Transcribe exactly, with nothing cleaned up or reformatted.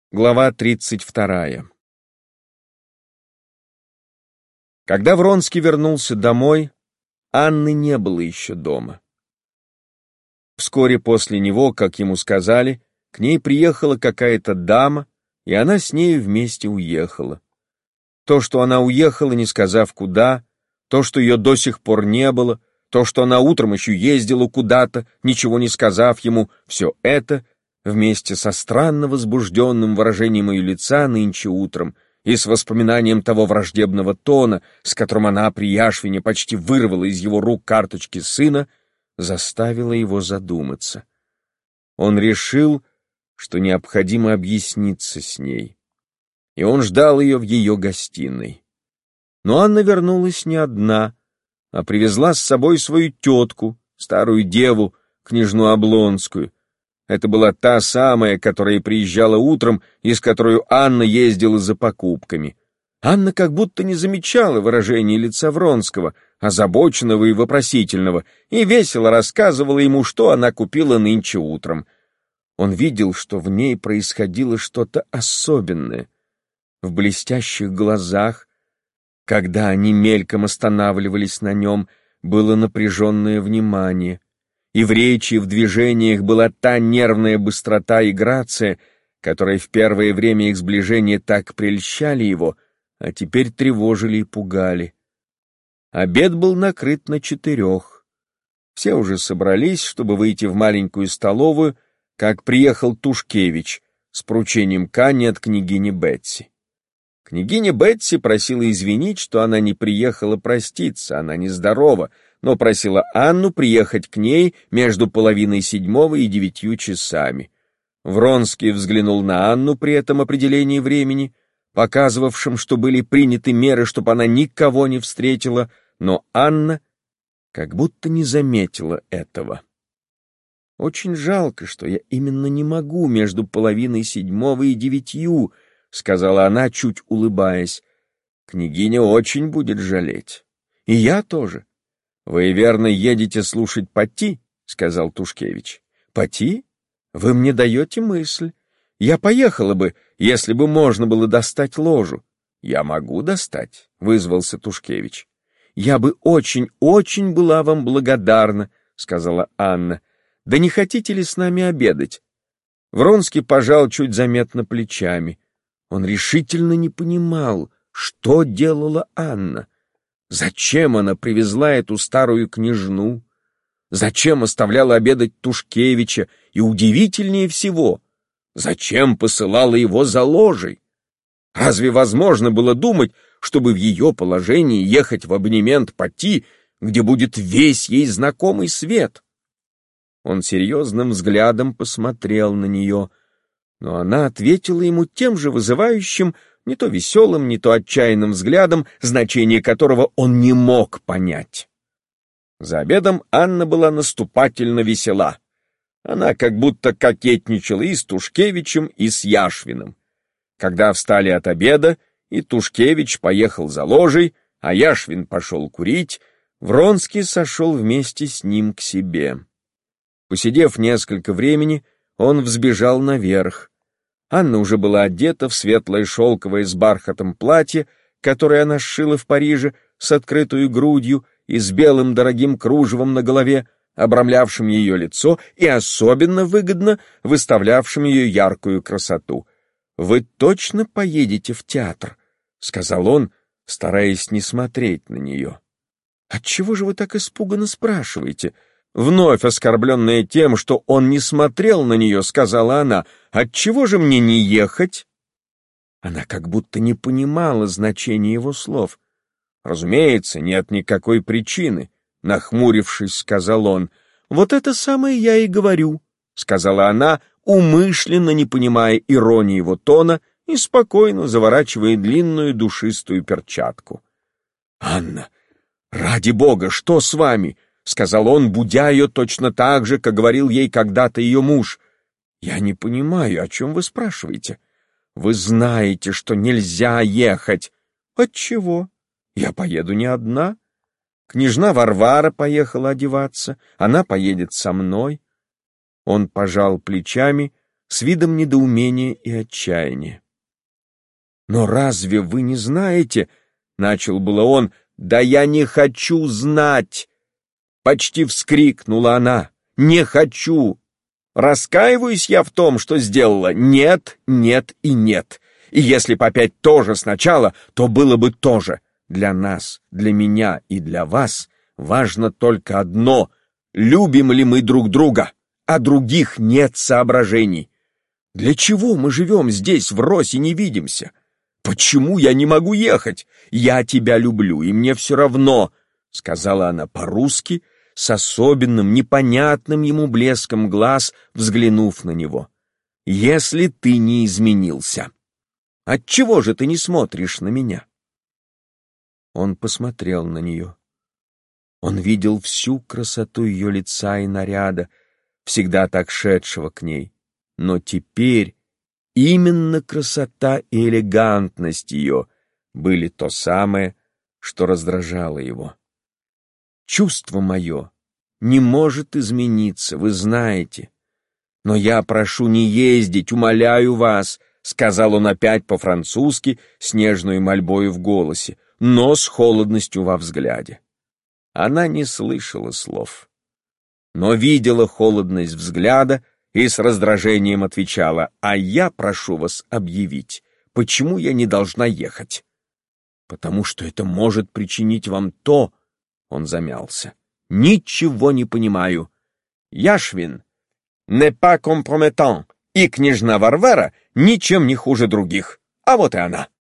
Глава тридцать вторая. Когда Вронский вернулся домой, Анны не было еще дома. Вскоре после него, как ему сказали, к ней приехала какая-то дама, и она с нею вместе уехала. То, что она уехала, не сказав куда, то, что ее до сих пор не было, то, что она утром еще ездила куда-то, ничего не сказав ему, все это вместе со странно возбужденным выражением ее лица нынче утром и с воспоминанием того враждебного тона, с которым она при Яшвине почти вырвала из его рук карточки сына, заставило его задуматься. Он решил, что необходимо объясниться с ней, и он ждал ее в ее гостиной. Но Анна вернулась не одна, а привезла с собой свою тетку, старую деву, княжну Облонскую. Это была та самая, которая приезжала утром и с которой Анна ездила за покупками. Анна как будто не замечала выражения лица Вронского, озабоченного и вопросительного, и весело рассказывала ему, что она купила нынче утром. Он видел, что в ней происходило что-то особенное. В блестящих глазах, когда они мельком останавливались на нем, было напряженное внимание. И в речи, и в движениях была та нервная быстрота и грация, которая в первое время их сближения так прельщали его, а теперь тревожили и пугали. Обед был накрыт на четырех. Все уже собрались, чтобы выйти в маленькую столовую, как приехал Тушкевич с поручением Кани от княгини Бетси. Княгиня Бетси просила извинить, что она не приехала проститься, она нездорова, но просила Анну приехать к ней между половиной седьмого и девятью часами. Вронский взглянул на Анну при этом определении времени, показывавшем, что были приняты меры, чтобы она никого не встретила, но Анна как будто не заметила этого. «Очень жалко, что я именно не могу между половиной седьмого и девятью», — сказала она, чуть улыбаясь. «Княгиня очень будет жалеть. И я тоже». «Вы, верно, едете слушать Пати?» — сказал Тушкевич. «Пати? Вы мне даете мысль. Я поехала бы, если бы можно было достать ложу». «Я могу достать», — вызвался Тушкевич. «Я бы очень-очень была вам благодарна», — сказала Анна. «Да не хотите ли с нами обедать?» Вронский пожал чуть заметно плечами. Он решительно не понимал, что делала Анна. Зачем она привезла эту старую княжну? Зачем оставляла обедать Тушкевича? И удивительнее всего, зачем посылала его за ложей? Разве возможно было думать, чтобы в ее положении ехать в абонемент Пати, где будет весь ей знакомый свет? Он серьезным взглядом посмотрел на нее, но она ответила ему тем же вызывающим, не то веселым, не то отчаянным взглядом, значение которого он не мог понять. За обедом Анна была наступательно весела. Она как будто кокетничала и с Тушкевичем, и с Яшвиным. Когда встали от обеда, и Тушкевич поехал за ложей, а Яшвин пошел курить, Вронский сошел вместе с ним к себе. Посидев несколько времени, он взбежал наверх. Анна уже была одета в светлое шелковое с бархатом платье, которое она сшила в Париже, с открытую грудью и с белым дорогим кружевом на голове, обрамлявшим ее лицо и особенно выгодно выставлявшим ее яркую красоту. «Вы точно поедете в театр?» — сказал он, стараясь не смотреть на нее. «Отчего же вы так испуганно спрашиваете?» Вновь оскорбленная тем, что он не смотрел на нее, сказала она: «Отчего же мне не ехать?» Она как будто не понимала значения его слов. «Разумеется, нет никакой причины», — нахмурившись, сказал он. «Вот это самое я и говорю», — сказала она, умышленно не понимая иронии его тона и спокойно заворачивая длинную душистую перчатку. «Анна, ради бога, что с вами?» — сказал он, будя ее точно так же, как говорил ей когда-то ее муж. «Я не понимаю, о чем вы спрашиваете. Вы знаете, что нельзя ехать». «Отчего? Я поеду не одна. Княжна Варвара поехала одеваться, она поедет со мной». Он пожал плечами, с видом недоумения и отчаяния. «Но разве вы не знаете?» — начал было он. «Да я не хочу знать!» — почти вскрикнула она. «Не хочу! Раскаиваюсь я в том, что сделала? Нет, нет и нет. И если бы опять тоже сначала, то было бы тоже. Для нас, для меня и для вас важно только одно — любим ли мы друг друга, а других нет соображений. Для чего мы живем здесь врозь и не видимся? Почему я не могу ехать? Я тебя люблю, и мне все равно», — сказала она по-русски, с особенным, непонятным ему блеском глаз, взглянув на него. «Если ты не изменился, отчего же ты не смотришь на меня?» Он посмотрел на нее. Он видел всю красоту ее лица и наряда, всегда так шедшего к ней. Но теперь именно красота и элегантность ее были то самое, что раздражало его. «Чувство мое не может измениться, вы знаете. Но я прошу не ездить, умоляю вас», — сказал он опять по-французски с нежной мольбой в голосе, но с холодностью во взгляде. Она не слышала слов, но видела холодность взгляда и с раздражением отвечала: «А я прошу вас объявить, почему я не должна ехать». «Потому что это может причинить вам то...» Он замялся. «Ничего не понимаю. Яшвин не pas compromettant, и княжна Варвара ничем не хуже других. А вот и она».